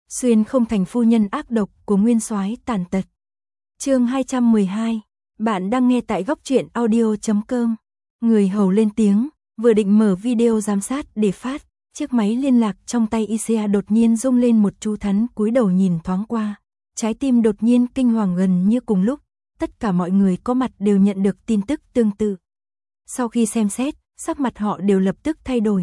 Xuyên không thành phu nhân ác độc của nguyên soái tàn tật. Chương 212. Bạn đang nghe tại góc truyện audio.com. Người hầu lên tiếng, vừa định mở video giám sát để phát, chiếc máy liên lạc trong tay ICA đột nhiên rung lên một chú thắn cúi đầu nhìn thoáng qua. Trái tim đột nhiên kinh hoàng gần như cùng lúc, tất cả mọi người có mặt đều nhận được tin tức tương tự. Sau khi xem xét, sắc mặt họ đều lập tức thay đổi.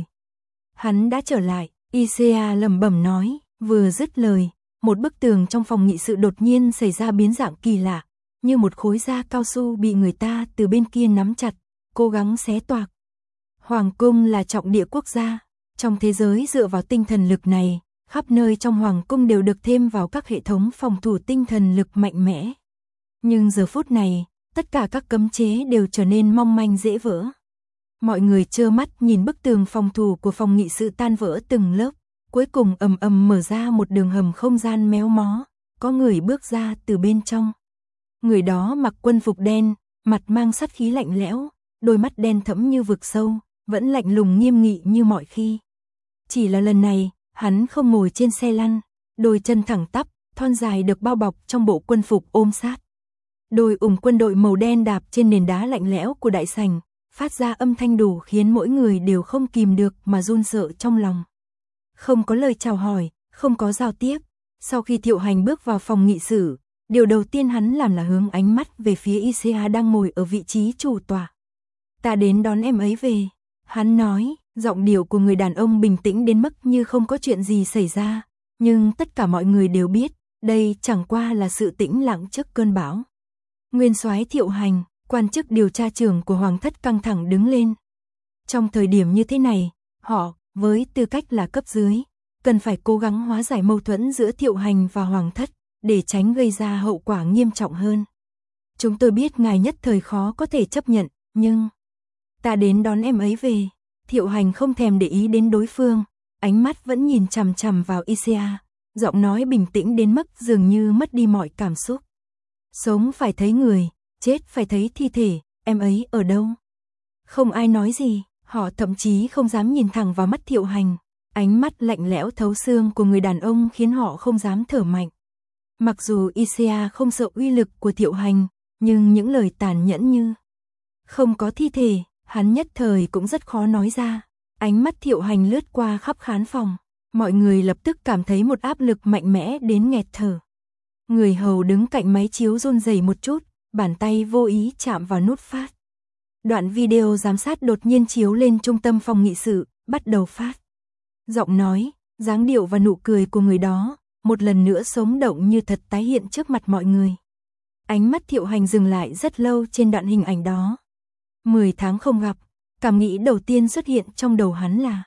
Hắn đã trở lại, ICA lẩm bẩm nói, vừa dứt lời, một bức tường trong phòng nghị sự đột nhiên xảy ra biến dạng kỳ lạ, như một khối da cao su bị người ta từ bên kia nắm chặt, cố gắng xé toạc. Hoàng cung là trọng địa quốc gia, trong thế giới dựa vào tinh thần lực này, khắp nơi trong hoàng cung đều được thêm vào các hệ thống phòng thủ tinh thần lực mạnh mẽ. Nhưng giờ phút này, tất cả các cấm chế đều trở nên mong manh dễ vỡ. Mọi người trơ mắt nhìn bức tường phòng thủ của phòng nghị sự tan vỡ từng lớp, cuối cùng ầm ầm mở ra một đường hầm không gian méo mó, có người bước ra từ bên trong. Người đó mặc quân phục đen, mặt mang sát khí lạnh lẽo, đôi mắt đen thẫm như vực sâu, vẫn lạnh lùng nghiêm nghị như mọi khi. Chỉ là lần này, hắn không ngồi trên xe lăn, đôi chân thẳng tắp, thon dài được bao bọc trong bộ quân phục ôm sát. Đôi ủng quân đội màu đen đạp trên nền đá lạnh lẽo của đại sảnh, phát ra âm thanh đủ khiến mỗi người đều không kìm được mà run sợ trong lòng. Không có lời chào hỏi, không có giao tiếp. Sau khi Thiệu Hành bước vào phòng nghị sự, điều đầu tiên hắn làm là hướng ánh mắt về phía ICA đang ngồi ở vị trí chủ tọa. Ta đến đón em ấy về. Hắn nói, giọng điệu của người đàn ông bình tĩnh đến mức như không có chuyện gì xảy ra. Nhưng tất cả mọi người đều biết, đây chẳng qua là sự tĩnh lặng trước cơn bão. Nguyên soái Thiệu Hành, quan chức điều tra trưởng của Hoàng thất căng thẳng đứng lên. Trong thời điểm như thế này, họ, với tư cách là cấp dưới, cần phải cố gắng hóa giải mâu thuẫn giữa Thiệu Hành và Hoàng thất, để tránh gây ra hậu quả nghiêm trọng hơn. Chúng tôi biết ngài nhất thời khó có thể chấp nhận, nhưng ta đến đón em ấy về. Thiệu Hành không thèm để ý đến đối phương, ánh mắt vẫn nhìn chằm chằm vào ICA, giọng nói bình tĩnh đến mức dường như mất đi mọi cảm xúc. Sống phải thấy người, chết phải thấy thi thể, em ấy ở đâu? Không ai nói gì, họ thậm chí không dám nhìn thẳng vào mắt Thiệu Hành. Ánh mắt lạnh lẽo thấu xương của người đàn ông khiến họ không dám thở mạnh. Mặc dù ICA không sợ uy lực của Thiệu Hành, nhưng những lời tàn nhẫn như không có thi thể, hắn nhất thời cũng rất khó nói ra. Ánh mắt Thiệu Hành lướt qua khắp khán phòng, mọi người lập tức cảm thấy một áp lực mạnh mẽ đến nghẹt thở. Người hầu đứng cạnh máy chiếu run rẩy một chút, bàn tay vô ý chạm vào nút phát. Đoạn video giám sát đột nhiên chiếu lên trung tâm phòng nghị sự, bắt đầu phát. Giọng nói, dáng điệu và nụ cười của người đó, một lần nữa sống động như thật tái hiện trước mặt mọi người. Ánh mắt Thiệu Hành dừng lại rất lâu trên đoạn hình ảnh đó. 10 tháng không gặp, cảm nghĩ đầu tiên xuất hiện trong đầu hắn là: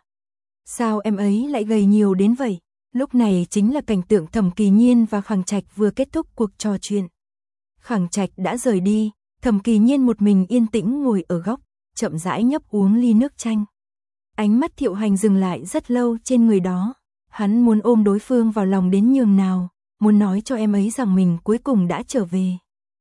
sao em ấy lại gầy nhiều đến vậy? Lúc này chính là cảnh tượng Thẩm Kỳ Nhiên và Khẳng Trạch vừa kết thúc cuộc trò chuyện. Khẳng Trạch đã rời đi, Thẩm Kỳ Nhiên một mình yên tĩnh ngồi ở góc, chậm rãi nhấp uống ly nước chanh. Ánh mắt Thiệu Hành dừng lại rất lâu trên người đó. Hắn muốn ôm đối phương vào lòng đến nhường nào, muốn nói cho em ấy rằng mình cuối cùng đã trở về.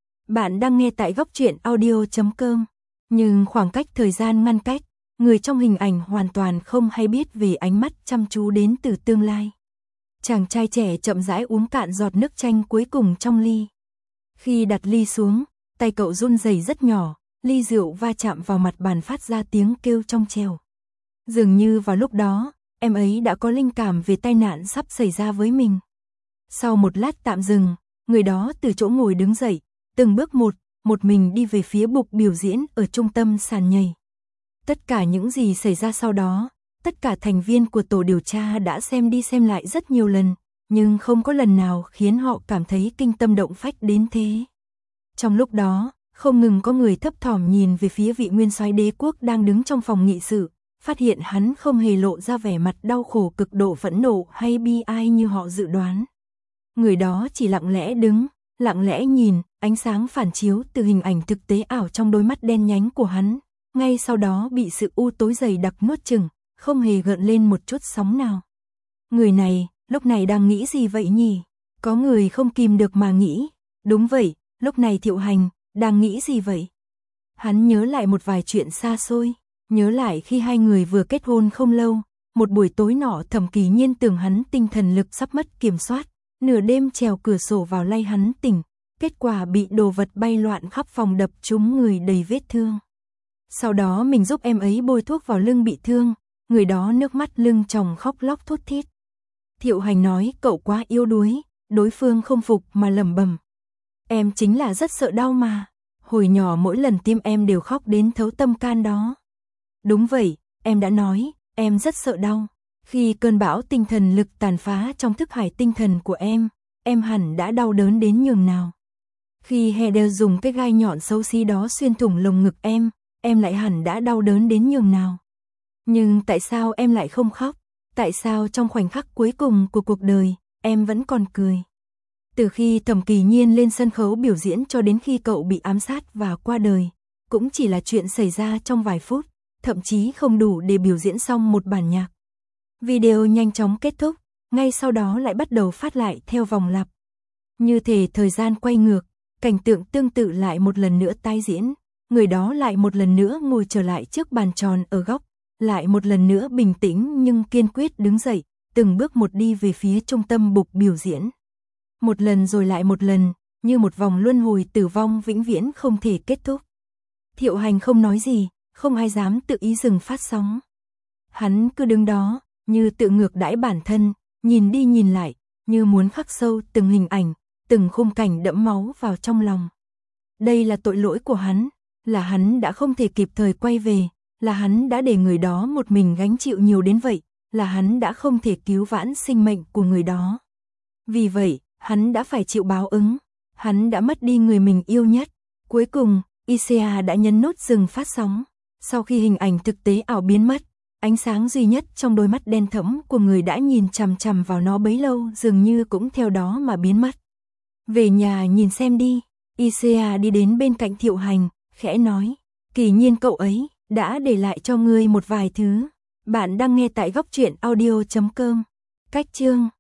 Bạn đang nghe tại góc truyện audio.com. Nhưng khoảng cách thời gian ngăn cách, người trong hình ảnh hoàn toàn không hay biết về ánh mắt chăm chú đến từ tương lai. Chàng trai trẻ chậm rãi uống cạn giọt nước chanh cuối cùng trong ly. Khi đặt ly xuống, tay cậu run rẩy rất nhỏ, ly rượu va chạm vào mặt bàn phát ra tiếng kêu trong trẻo. Dường như vào lúc đó, em ấy đã có linh cảm về tai nạn sắp xảy ra với mình. Sau một lát tạm dừng, người đó từ chỗ ngồi đứng dậy, từng bước một mình đi về phía bục biểu diễn ở trung tâm sàn nhảy. Tất cả những gì xảy ra sau đó, tất cả thành viên của tổ điều tra đã xem đi xem lại rất nhiều lần, nhưng không có lần nào khiến họ cảm thấy kinh tâm động phách đến thế. Trong lúc đó, không ngừng có người thấp thỏm nhìn về phía vị nguyên soái đế quốc đang đứng trong phòng nghị sự, phát hiện hắn không hề lộ ra vẻ mặt đau khổ cực độ phẫn nộ hay bi ai như họ dự đoán. Người đó chỉ lặng lẽ đứng, lặng lẽ nhìn, ánh sáng phản chiếu từ hình ảnh thực tế ảo trong đôi mắt đen nhánh của hắn, ngay sau đó bị sự u tối dày đặc nuốt chửng, không hề gợn lên một chút sóng nào. Người này, lúc này đang nghĩ gì vậy nhỉ? Có người không kìm được mà nghĩ. Đúng vậy, lúc này Thiệu Hành, đang nghĩ gì vậy? Hắn nhớ lại một vài chuyện xa xôi, nhớ lại khi hai người vừa kết hôn không lâu, Một buổi tối nọ Thẩm Kỳ Nhiên tưởng hắn tinh thần lực sắp mất kiểm soát, nửa đêm trèo cửa sổ vào lay hắn tỉnh, kết quả bị đồ vật bay loạn khắp phòng đập trúng người đầy vết thương. Sau đó mình giúp em ấy bôi thuốc vào lưng bị thương, người đó nước mắt lưng tròng khóc lóc thút thít. Thiệu Hành nói cậu quá yếu đuối, đối phương không phục mà lẩm bẩm. Em chính là rất sợ đau mà, hồi nhỏ mỗi lần tim em đều khóc đến thấu tâm can đó. Đúng vậy, em đã nói, em rất sợ đau. Khi cơn bão tinh thần lực tàn phá trong thức hải tinh thần của em hẳn đã đau đớn đến nhường nào. Khi Heather dùng cái gai nhọn xấu xí đó xuyên thủng lồng ngực em lại hẳn đã đau đớn đến nhường nào. Nhưng tại sao em lại không khóc? Tại sao trong khoảnh khắc cuối cùng của cuộc đời, em vẫn còn cười? Từ khi Thẩm Kỳ Nhiên lên sân khấu biểu diễn cho đến khi cậu bị ám sát và qua đời, cũng chỉ là chuyện xảy ra trong vài phút, thậm chí không đủ để biểu diễn xong một bản nhạc. Video nhanh chóng kết thúc, ngay sau đó lại bắt đầu phát lại theo vòng lặp. Như thể thời gian quay ngược, cảnh tượng tương tự lại một lần nữa tái diễn, người đó lại một lần nữa ngồi trở lại trước bàn tròn ở góc, lại một lần nữa bình tĩnh nhưng kiên quyết đứng dậy, từng bước một đi về phía trung tâm bục biểu diễn. Một lần rồi lại một lần, như một vòng luân hồi tử vong vĩnh viễn không thể kết thúc. Thiệu Hành không nói gì, không ai dám tự ý dừng phát sóng. Hắn cứ đứng đó, như tự ngược đãi bản thân, nhìn đi nhìn lại, như muốn khắc sâu từng hình ảnh, từng khung cảnh đẫm máu vào trong lòng. Đây là tội lỗi của hắn, là hắn đã không thể kịp thời quay về, là hắn đã để người đó một mình gánh chịu nhiều đến vậy, là hắn đã không thể cứu vãn sinh mệnh của người đó. Vì vậy, hắn đã phải chịu báo ứng, hắn đã mất đi người mình yêu nhất. Cuối cùng, ICA đã nhấn nút dừng phát sóng. Sau khi hình ảnh thực tế ảo biến mất, ánh sáng duy nhất trong đôi mắt đen thẫm của người đã nhìn chằm chằm vào nó bấy lâu dường như cũng theo đó mà biến mất. Về nhà nhìn xem đi. ICA đi đến bên cạnh Thiệu Hành, khẽ nói, Kỳ Nhiên cậu ấy đã để lại cho ngươi một vài thứ. Bạn đang nghe tại góc truyện audio.com. Cách chương